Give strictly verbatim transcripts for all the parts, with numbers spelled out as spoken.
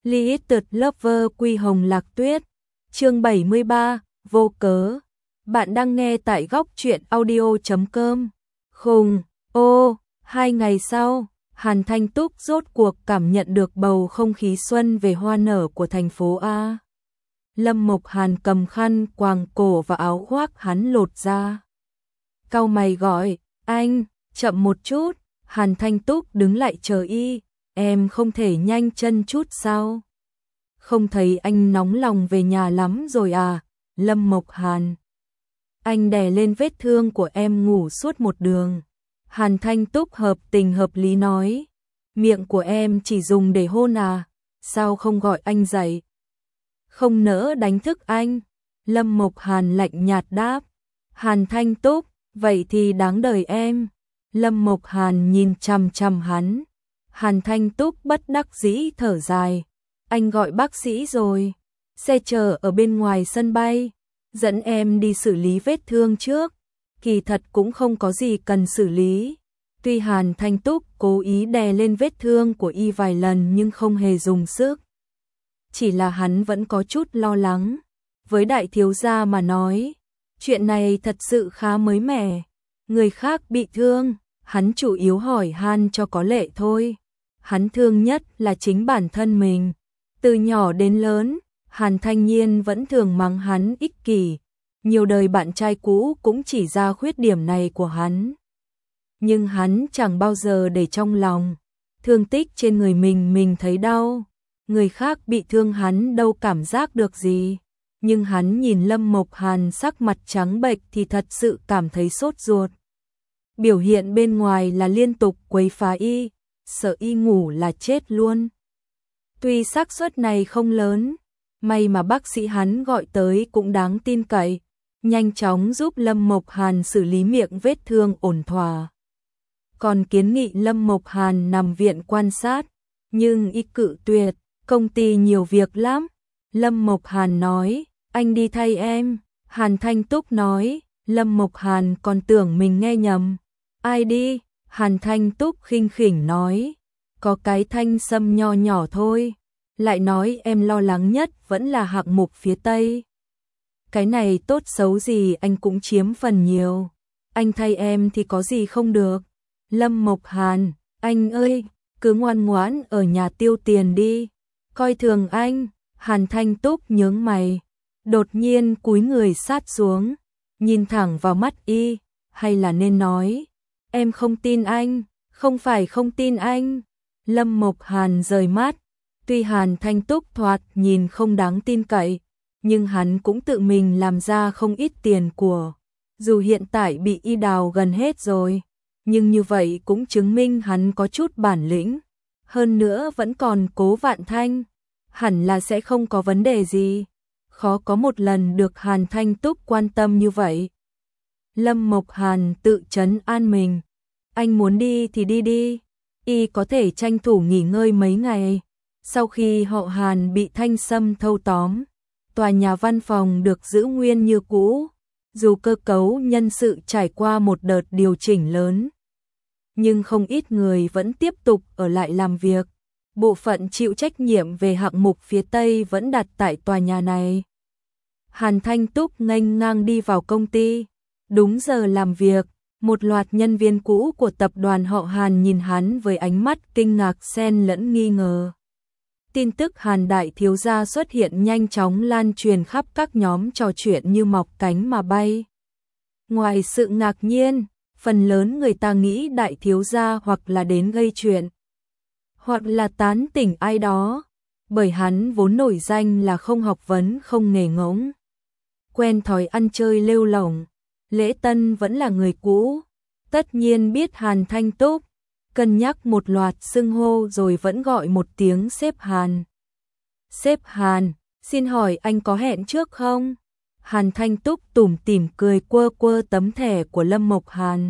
Limited Lover Quy Hồng Lạc Tuyết, chương bảy mươi ba, vô cớ. Bạn đang nghe tại góc truyện audio chấm com. Khùng, ô, hai ngày sau, Hàn Thanh Túc rốt cuộc cảm nhận được bầu không khí xuân về hoa nở của thành phố A. Lâm Mộc Hàn cầm khăn quàng cổ và áo khoác hắn lột ra. Cau mày gọi, anh, chậm một chút. Hàn Thanh Túc đứng lại chờ y, em không thể nhanh chân chút sao? Không thấy anh nóng lòng về nhà lắm rồi à? Lâm Mộc Hàn. Anh đè lên vết thương của em ngủ suốt một đường. Hàn Thanh Túc hợp tình hợp lý nói, miệng của em chỉ dùng để hôn à? Sao không gọi anh dậy? Không nỡ đánh thức anh. Lâm Mộc Hàn lạnh nhạt đáp. Hàn Thanh Túc, vậy thì đáng đời em. Lâm Mộc Hàn nhìn chằm chằm hắn. Hàn Thanh Túc bất đắc dĩ thở dài. Anh gọi bác sĩ rồi. Xe chờ ở bên ngoài sân bay. Dẫn em đi xử lý vết thương trước. Kỳ thật cũng không có gì cần xử lý. Tuy Hàn Thanh Túc cố ý đè lên vết thương của y vài lần nhưng không hề dùng sức. Chỉ là hắn vẫn có chút lo lắng. Với đại thiếu gia mà nói, chuyện này thật sự khá mới mẻ. Người khác bị thương, hắn chủ yếu hỏi han cho có lệ thôi. Hắn thương nhất là chính bản thân mình. Từ nhỏ đến lớn, Hàn Thanh Nhiên vẫn thường mắng hắn ích kỷ. Nhiều đời bạn trai cũ cũng chỉ ra khuyết điểm này của hắn. Nhưng hắn chẳng bao giờ để trong lòng. Thương tích trên người mình mình thấy đau. Người khác bị thương hắn đâu cảm giác được gì. Nhưng hắn nhìn Lâm Mộc Hàn sắc mặt trắng bệch thì thật sự cảm thấy sốt ruột. Biểu hiện bên ngoài là liên tục quấy phá y, sợ y ngủ là chết luôn. Tuy xác suất này không lớn, may mà bác sĩ hắn gọi tới cũng đáng tin cậy, nhanh chóng giúp Lâm Mộc Hàn xử lý miệng vết thương ổn thỏa. Còn kiến nghị Lâm Mộc Hàn nằm viện quan sát, nhưng y cự tuyệt, công ty nhiều việc lắm. Lâm Mộc Hàn nói, anh đi thay em. Hàn Thanh Túc nói, Lâm Mộc Hàn còn tưởng mình nghe nhầm. Ai đi? Hàn Thanh Túc khinh khỉnh nói, có cái Thanh Sâm nho nhỏ thôi. Lại nói em lo lắng nhất vẫn là hạng mục phía Tây. Cái này tốt xấu gì anh cũng chiếm phần nhiều. Anh thay em thì có gì không được. Lâm Mộc Hàn, anh ơi, cứ ngoan ngoãn ở nhà tiêu tiền đi. Coi thường anh. Hàn Thanh Túc nhướng mày, đột nhiên cúi người sát xuống, nhìn thẳng vào mắt y, hay là nên nói, em không tin anh, không phải không tin anh. Lâm Mộc Hàn rời mắt, tuy Hàn Thanh Túc thoạt nhìn không đáng tin cậy, nhưng hắn cũng tự mình làm ra không ít tiền của. Dù hiện tại bị y đào gần hết rồi, nhưng như vậy cũng chứng minh hắn có chút bản lĩnh, hơn nữa vẫn còn Cố Vạn Thanh. Hẳn là sẽ không có vấn đề gì. Khó có một lần được Hàn Thanh Túc quan tâm như vậy. Lâm Mộc Hàn tự trấn an mình. Anh muốn đi thì đi đi. Y có thể tranh thủ nghỉ ngơi mấy ngày. Sau khi họ Hàn bị Thanh Sâm thâu tóm, tòa nhà văn phòng được giữ nguyên như cũ. Dù cơ cấu nhân sự trải qua một đợt điều chỉnh lớn, nhưng không ít người vẫn tiếp tục ở lại làm việc. Bộ phận chịu trách nhiệm về hạng mục phía Tây vẫn đặt tại tòa nhà này. Hàn Thanh Túc nghênh ngang đi vào công ty. Đúng giờ làm việc, một loạt nhân viên cũ của tập đoàn họ Hàn nhìn hắn với ánh mắt kinh ngạc xen lẫn nghi ngờ. Tin tức Hàn đại thiếu gia xuất hiện nhanh chóng lan truyền khắp các nhóm trò chuyện như mọc cánh mà bay. Ngoài sự ngạc nhiên, phần lớn người ta nghĩ đại thiếu gia hoặc là đến gây chuyện, hoặc là tán tỉnh ai đó, bởi hắn vốn nổi danh là không học vấn không nghề ngỗng, quen thói ăn chơi lêu lổng. Lễ Tân vẫn là người cũ, tất nhiên biết Hàn Thanh Túc, cân nhắc một loạt xưng hô rồi vẫn gọi một tiếng sếp Hàn. Sếp Hàn, xin hỏi anh có hẹn trước không? Hàn Thanh Túc tủm tỉm cười quơ quơ tấm thẻ của Lâm Mộc Hàn.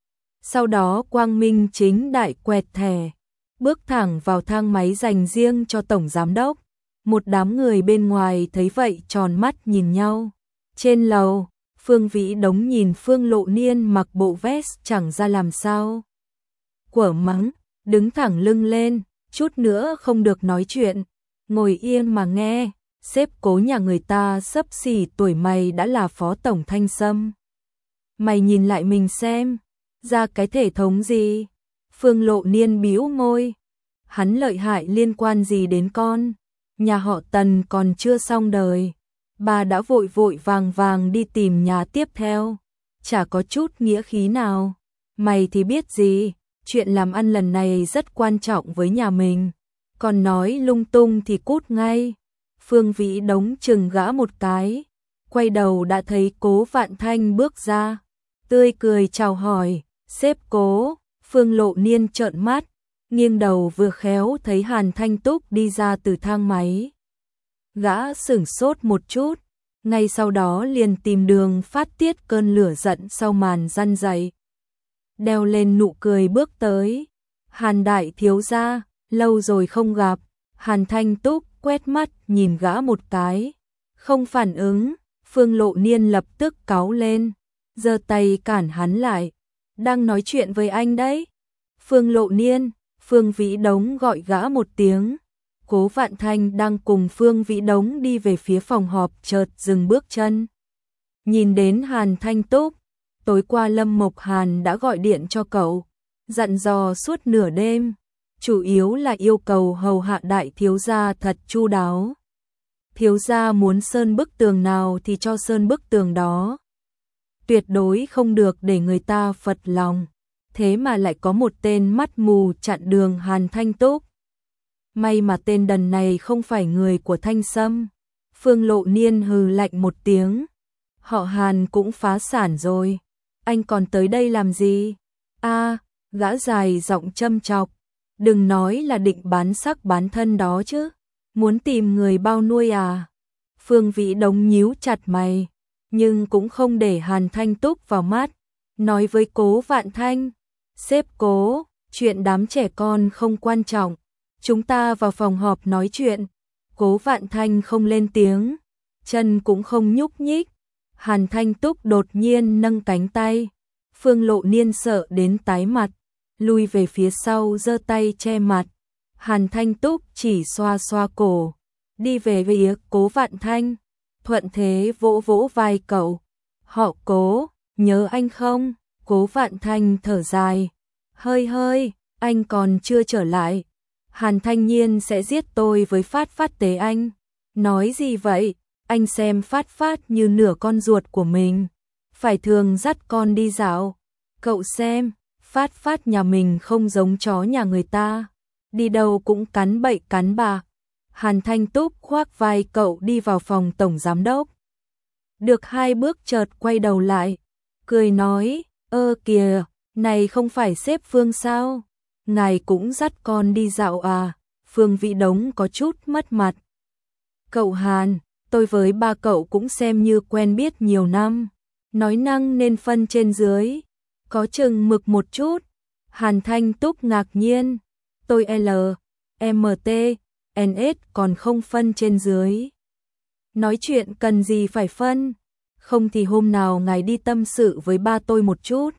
Sau đó quang minh chính đại quẹt thẻ, bước thẳng vào thang máy dành riêng cho tổng giám đốc. Một đám người bên ngoài thấy vậy tròn mắt nhìn nhau. Trên lầu, Phương Vĩ Đống nhìn Phương Lộ Niên mặc bộ vest chẳng ra làm sao. Quở mắng, đứng thẳng lưng lên, chút nữa không được nói chuyện. ngồi yên mà nghe, sếp Cố nhà người ta xấp xỉ tuổi mày đã là phó tổng Thanh Sâm. Mày nhìn lại mình xem, ra cái thể thống gì? Phương Lộ Niên bĩu môi, hắn lợi hại liên quan gì đến con? Nhà họ Tần còn chưa xong đời, bà đã vội vội vàng vàng đi tìm nhà tiếp theo, chả có chút nghĩa khí nào. Mày thì biết gì, chuyện làm ăn lần này rất quan trọng với nhà mình, còn nói lung tung thì cút ngay. Phương Vĩ Đống chừng gã một cái, quay đầu đã thấy Cố Vạn Thanh bước ra, tươi cười chào hỏi, sếp Cố. Phương Lộ Niên trợn mắt, nghiêng đầu vừa khéo thấy Hàn Thanh Túc đi ra từ thang máy. Gã sửng sốt một chút, ngay sau đó liền tìm đường phát tiết cơn lửa giận sau màn răn dậy. Đeo lên nụ cười bước tới, Hàn đại thiếu gia, lâu rồi không gặp. Hàn Thanh Túc quét mắt nhìn gã một cái, không phản ứng. Phương Lộ Niên lập tức cáu lên, giơ tay cản hắn lại, đang nói chuyện với anh đấy. Phương Lộ Niên, Phương Vĩ Đống gọi gã một tiếng. Cố Vạn Thanh đang cùng Phương Vĩ Đống đi về phía phòng họp chợt dừng bước chân. Nhìn đến Hàn Thanh Túc, tối qua Lâm Mộc Hàn đã gọi điện cho cậu, dặn dò suốt nửa đêm, chủ yếu là yêu cầu hầu hạ đại thiếu gia thật chu đáo. Thiếu gia muốn sơn bức tường nào thì cho sơn bức tường đó, tuyệt đối không được để người ta phật lòng. Thế mà lại có một tên mắt mù chặn đường Hàn Thanh Túc. May mà tên đần này không phải người của Thanh Sâm. Phương Lộ Niên hừ lạnh một tiếng, họ Hàn cũng phá sản rồi, anh còn tới đây làm gì? A, gã dài giọng châm chọc, đừng nói là định bán sắc bán thân đó chứ, muốn tìm người bao nuôi à? Phương Vĩ Đống nhíu chặt mày, nhưng cũng không để Hàn Thanh Túc vào mắt, nói với Cố Vạn Thanh, sếp Cố, chuyện đám trẻ con không quan trọng, chúng ta vào phòng họp nói chuyện. Cố Vạn Thanh không lên tiếng, chân cũng không nhúc nhích. Hàn Thanh Túc đột nhiên nâng cánh tay, Phương Lộ Niên sợ đến tái mặt, lui về phía sau giơ tay che mặt. Hàn Thanh Túc chỉ xoa xoa cổ, đi về phía Cố Vạn Thanh, thuận thế vỗ vỗ vai cậu. Họ Cố, nhớ anh không? Cố Vạn Thanh thở dài, hơi hơi, anh còn chưa trở lại. Hàn Thanh Nhiên sẽ giết tôi với Phát Phát tế anh. Nói gì vậy? Anh xem Phát Phát như nửa con ruột của mình, phải thường dắt con đi dạo. Cậu xem, Phát Phát nhà mình không giống chó nhà người ta, đi đâu cũng cắn bậy cắn bạc. Hàn Thanh Túc khoác vai cậu đi vào phòng tổng giám đốc. Được hai bước chợt quay đầu lại, cười nói, ơ kìa, này không phải sếp Phương sao? Ngài cũng dắt con đi dạo à? Phương Vĩ Đống có chút mất mặt. Cậu Hàn, tôi với ba cậu cũng xem như quen biết nhiều năm, nói năng nên phân trên dưới, có chừng mực một chút. Hàn Thanh Túc ngạc nhiên, tôi L, M T, N S còn không phân trên dưới. Nói chuyện cần gì phải phân, không thì hôm nào ngài đi tâm sự với ba tôi một chút,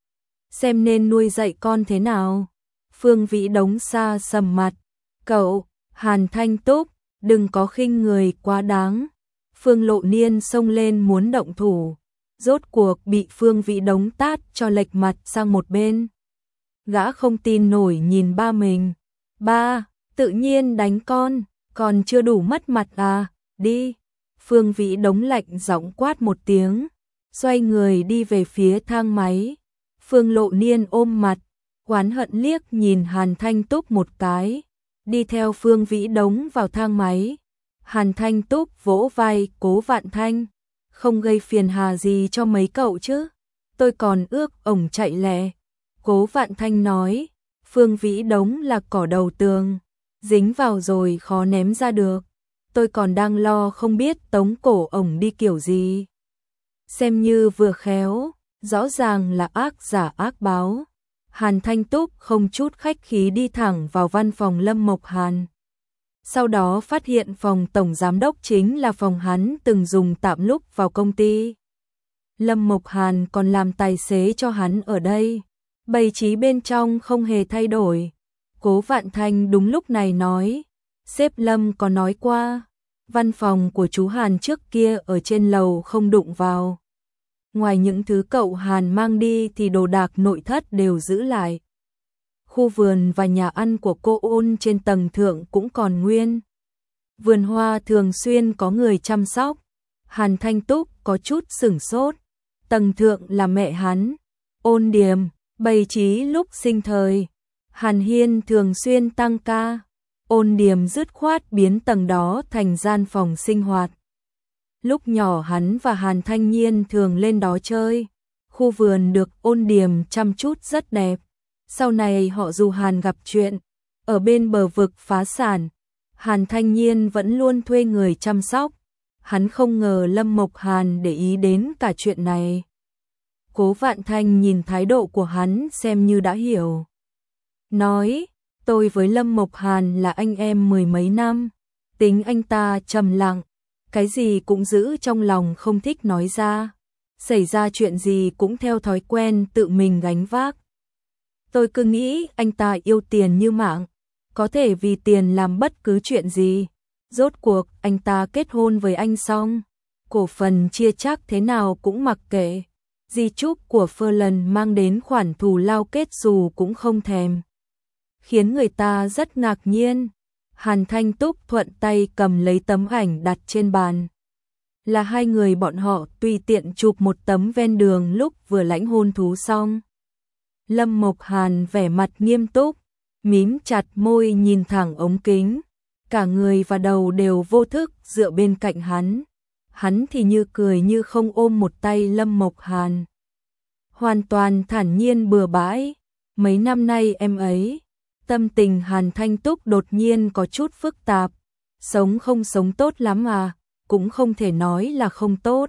xem nên nuôi dạy con thế nào. Phương Vĩ Đống xa sầm mặt, cậu, Hàn Thanh Túc, đừng có khinh người quá đáng. Phương Lộ Niên xông lên muốn động thủ, rốt cuộc bị Phương Vĩ Đống tát cho lệch mặt sang một bên. Gã không tin nổi nhìn ba mình, ba, tự nhiên đánh con, còn chưa đủ mất mặt à, đi. Phương Vĩ Đống lạnh giọng quát một tiếng, xoay người đi về phía thang máy. Phương Lộ Niên ôm mặt, oán hận liếc nhìn Hàn Thanh Túc một cái, đi theo Phương Vĩ Đống vào thang máy. Hàn Thanh Túc vỗ vai Cố Vạn Thanh, không gây phiền hà gì cho mấy cậu chứ, tôi còn ước ổng chạy lẹ. Cố Vạn Thanh nói, Phương Vĩ Đống là cỏ đầu tường, dính vào rồi khó ném ra được, tôi còn đang lo không biết tống cổ ổng đi kiểu gì. Xem như vừa khéo, rõ ràng là ác giả ác báo. Hàn Thanh Túc không chút khách khí đi thẳng vào văn phòng Lâm Mộc Hàn. Sau đó phát hiện phòng tổng giám đốc chính là phòng hắn từng dùng tạm lúc vào công ty. Lâm Mộc Hàn còn làm tài xế cho hắn ở đây, bày trí bên trong không hề thay đổi. Cố Vạn Thanh đúng lúc này nói, Sếp Lâm có nói qua, văn phòng của chú Hàn trước kia ở trên lầu không đụng vào. Ngoài những thứ cậu Hàn mang đi thì đồ đạc nội thất đều giữ lại. Khu vườn và nhà ăn của cô Ôn trên tầng thượng cũng còn nguyên. Vườn hoa thường xuyên có người chăm sóc. Hàn Thanh Túc có chút sửng sốt. Tầng thượng là mẹ hắn, Ôn Điềm, bày trí lúc sinh thời. Hàn Hiên thường xuyên tăng ca. Ôn Điềm dứt khoát biến tầng đó thành gian phòng sinh hoạt. Lúc nhỏ hắn và Hàn Thanh Nhiên thường lên đó chơi. Khu vườn được Ôn Điềm chăm chút rất đẹp. Sau này họ dù Hàn gặp chuyện, ở bên bờ vực phá sản, Hàn Thanh Nhiên vẫn luôn thuê người chăm sóc. Hắn không ngờ Lâm Mộc Hàn để ý đến cả chuyện này. Cố Vạn Thanh nhìn thái độ của hắn xem như đã hiểu. Nói, tôi với Lâm Mộc Hàn là anh em mười mấy năm. Tính anh ta trầm lặng, cái gì cũng giữ trong lòng không thích nói ra. Xảy ra chuyện gì cũng theo thói quen tự mình gánh vác. Tôi cứ nghĩ anh ta yêu tiền như mạng, có thể vì tiền làm bất cứ chuyện gì. Rốt cuộc anh ta kết hôn với anh xong, cổ phần chia chác thế nào cũng mặc kệ. Di chúc của Ferland mang đến khoản thù lao kết dù cũng không thèm. Khiến người ta rất ngạc nhiên. Hàn Thanh Túc thuận tay cầm lấy tấm ảnh đặt trên bàn. Là hai người bọn họ tùy tiện chụp một tấm ven đường lúc vừa lãnh hôn thú xong. Lâm Mộc Hàn vẻ mặt nghiêm túc, mím chặt môi nhìn thẳng ống kính. Cả người và đầu đều vô thức dựa bên cạnh hắn. Hắn thì như cười như không ôm một tay Lâm Mộc Hàn. Hoàn toàn thản nhiên bừa bãi. Mấy năm nay em ấy, tâm tình Hàn Thanh Túc đột nhiên có chút phức tạp. Sống không sống tốt lắm à, cũng không thể nói là không tốt.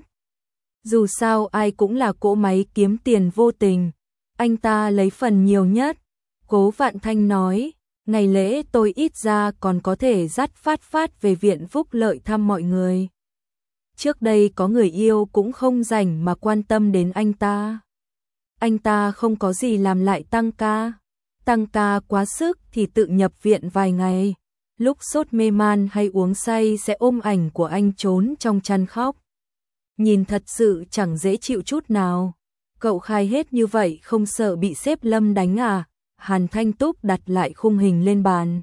Dù sao ai cũng là cỗ máy kiếm tiền vô tình. Anh ta lấy phần nhiều nhất. Cố Vạn Thanh nói, ngày lễ tôi ít ra còn có thể dắt Phát Phát về viện phúc lợi thăm mọi người. Trước đây có người yêu cũng không rảnh mà quan tâm đến anh ta. Anh ta không có gì làm lại tăng ca. Tăng ca quá sức thì tự nhập viện vài ngày. Lúc sốt mê man hay uống say sẽ ôm ảnh của anh trốn trong chăn khóc. Nhìn thật sự chẳng dễ chịu chút nào. Cậu khai hết như vậy không sợ bị sếp Lâm đánh à? Hàn Thanh Túc đặt lại khung hình lên bàn.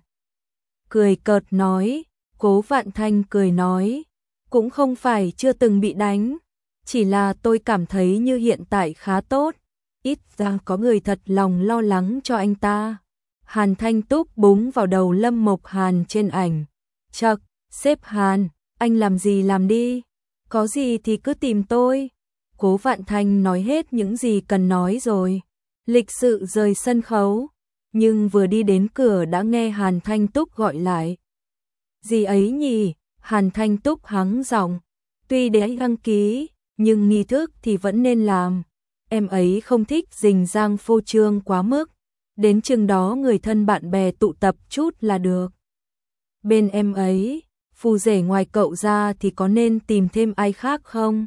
Cười cợt nói, Cố Vạn Thanh cười nói, cũng không phải chưa từng bị đánh, chỉ là tôi cảm thấy như hiện tại khá tốt, ít ra có người thật lòng lo lắng cho anh ta. Hàn Thanh Túc búng vào đầu Lâm Mộc Hàn trên ảnh. Chậc, sếp Hàn, anh làm gì làm đi, có gì thì cứ tìm tôi. Cố Vạn Thanh nói hết những gì cần nói rồi. Lịch sự rời sân khấu, nhưng vừa đi đến cửa đã nghe Hàn Thanh Túc gọi lại. Gì ấy nhỉ? Hàn Thanh Túc hắng giọng. Tuy để đăng ký, nhưng nghi thức thì vẫn nên làm. Em ấy không thích rình rang phô trương quá mức. Đến chừng đó người thân bạn bè tụ tập chút là được. Bên em ấy, phù rể ngoài cậu ra thì có nên tìm thêm ai khác không?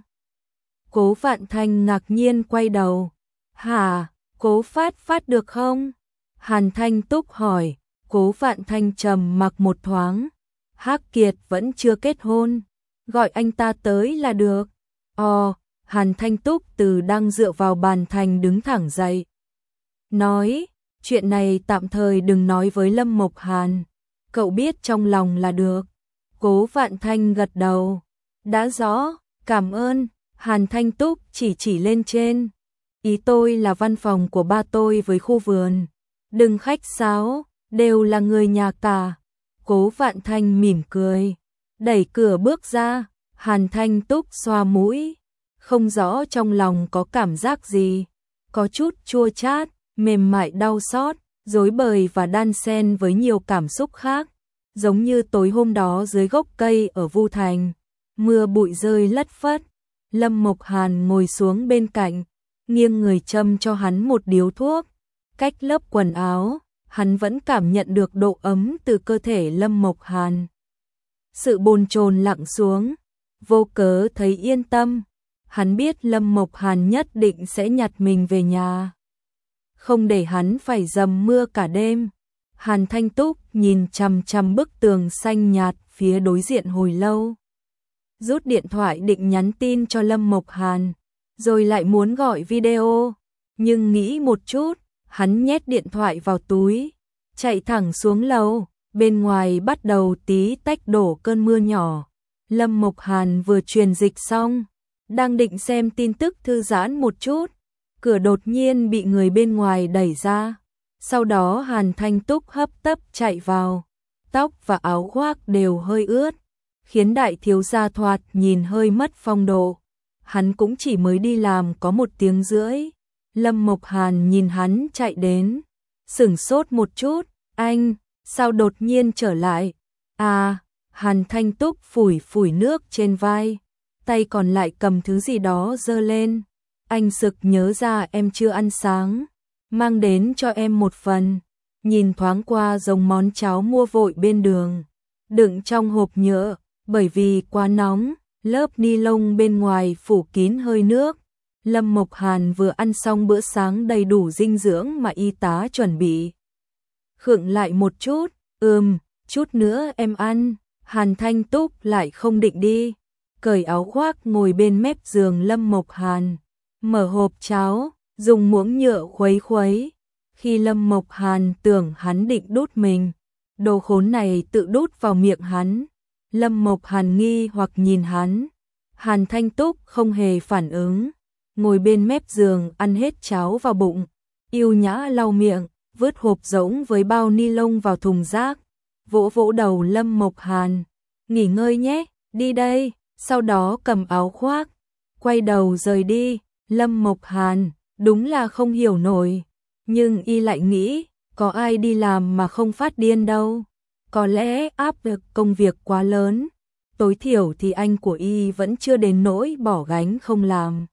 Cố Vạn Thanh ngạc nhiên quay đầu. Hả? Cố Phát Phát được không? Hàn Thanh Túc hỏi. Cố Vạn Thanh trầm mặc một thoáng. Hắc Kiệt vẫn chưa kết hôn, gọi anh ta tới là được. Ồ, Hàn Thanh Túc từ đang dựa vào bàn thành đứng thẳng dậy. Nói, chuyện này tạm thời đừng nói với Lâm Mộc Hàn, cậu biết trong lòng là được. Cố Vạn Thanh gật đầu. Đã rõ, cảm ơn. Hàn Thanh Túc chỉ chỉ lên trên. Ý tôi là văn phòng của ba tôi với khu vườn. Đừng khách sáo, đều là người nhà cả. Cố Vạn Thanh mỉm cười, đẩy cửa bước ra. Hàn Thanh Túc xoa mũi, không rõ trong lòng có cảm giác gì, có chút chua chát, mềm mại đau xót, rối bời và đan xen với nhiều cảm xúc khác, giống như tối hôm đó dưới gốc cây ở Vu Thành, mưa bụi rơi lất phất. Lâm Mộc Hàn ngồi xuống bên cạnh, nghiêng người châm cho hắn một điếu thuốc, cách lớp quần áo. Hắn vẫn cảm nhận được độ ấm từ cơ thể Lâm Mộc Hàn. Sự bồn chồn lặng xuống, vô cớ thấy yên tâm. Hắn biết Lâm Mộc Hàn nhất định sẽ nhặt mình về nhà, không để hắn phải dầm mưa cả đêm. Hàn Thanh Túc nhìn chằm chằm bức tường xanh nhạt phía đối diện hồi lâu. Rút điện thoại định nhắn tin cho Lâm Mộc Hàn, rồi lại muốn gọi video, nhưng nghĩ một chút, hắn nhét điện thoại vào túi, chạy thẳng xuống lầu, bên ngoài bắt đầu tí tách đổ cơn mưa nhỏ. Lâm Mộc Hàn vừa truyền dịch xong, đang định xem tin tức thư giãn một chút, cửa đột nhiên bị người bên ngoài đẩy ra. Sau đó Hàn Thanh Túc hấp tấp chạy vào, tóc và áo khoác đều hơi ướt, khiến đại thiếu gia thoạt nhìn hơi mất phong độ. Hắn cũng chỉ mới đi làm có một tiếng rưỡi. Lâm Mộc Hàn nhìn hắn chạy đến, sửng sốt một chút, anh, sao đột nhiên trở lại? À, Hàn Thanh Túc phủi phủi nước trên vai, tay còn lại cầm thứ gì đó giơ lên. Anh sực nhớ ra em chưa ăn sáng, mang đến cho em một phần. Nhìn thoáng qua giống món cháo mua vội bên đường, đựng trong hộp nhựa, bởi vì quá nóng, lớp ni lông bên ngoài phủ kín hơi nước. Lâm Mộc Hàn vừa ăn xong bữa sáng đầy đủ dinh dưỡng mà y tá chuẩn bị. Khựng lại một chút, ừm, chút nữa em ăn. Hàn Thanh Túc lại không định đi, cởi áo khoác ngồi bên mép giường Lâm Mộc Hàn, mở hộp cháo, dùng muỗng nhựa khuấy khuấy. Khi Lâm Mộc Hàn tưởng hắn định đút mình, đồ khốn này tự đút vào miệng hắn. Lâm Mộc Hàn nghi hoặc nhìn hắn, Hàn Thanh Túc không hề phản ứng, ngồi bên mép giường ăn hết cháo vào bụng, yêu nhã lau miệng, vứt hộp rỗng với bao ni lông vào thùng rác, vỗ vỗ đầu Lâm Mộc Hàn, nghỉ ngơi nhé, đi đây, sau đó cầm áo khoác, quay đầu rời đi. Lâm Mộc Hàn đúng là không hiểu nổi, nhưng y lại nghĩ, có ai đi làm mà không phát điên đâu. Có lẽ áp lực công việc quá lớn, tối thiểu thì anh của y vẫn chưa đến nỗi bỏ gánh không làm.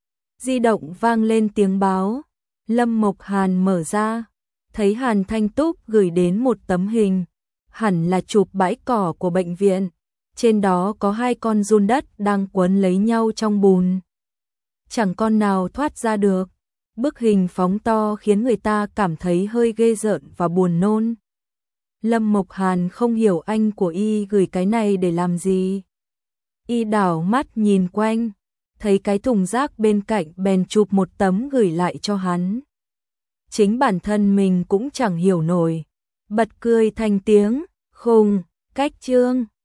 Di động vang lên tiếng báo, Lâm Mộc Hàn mở ra, thấy Hàn Thanh Túc gửi đến một tấm hình, hẳn là chụp bãi cỏ của bệnh viện, trên đó có hai con giun đất đang quấn lấy nhau trong bùn. Chẳng con nào thoát ra được, bức hình phóng to khiến người ta cảm thấy hơi ghê rợn và buồn nôn. Lâm Mộc Hàn không hiểu anh của y gửi cái này để làm gì. Y đảo mắt nhìn quanh, thấy cái thùng rác bên cạnh bèn chụp một tấm gửi lại cho hắn. Chính bản thân mình cũng chẳng hiểu nổi, bật cười thành tiếng, khùng, cách chương.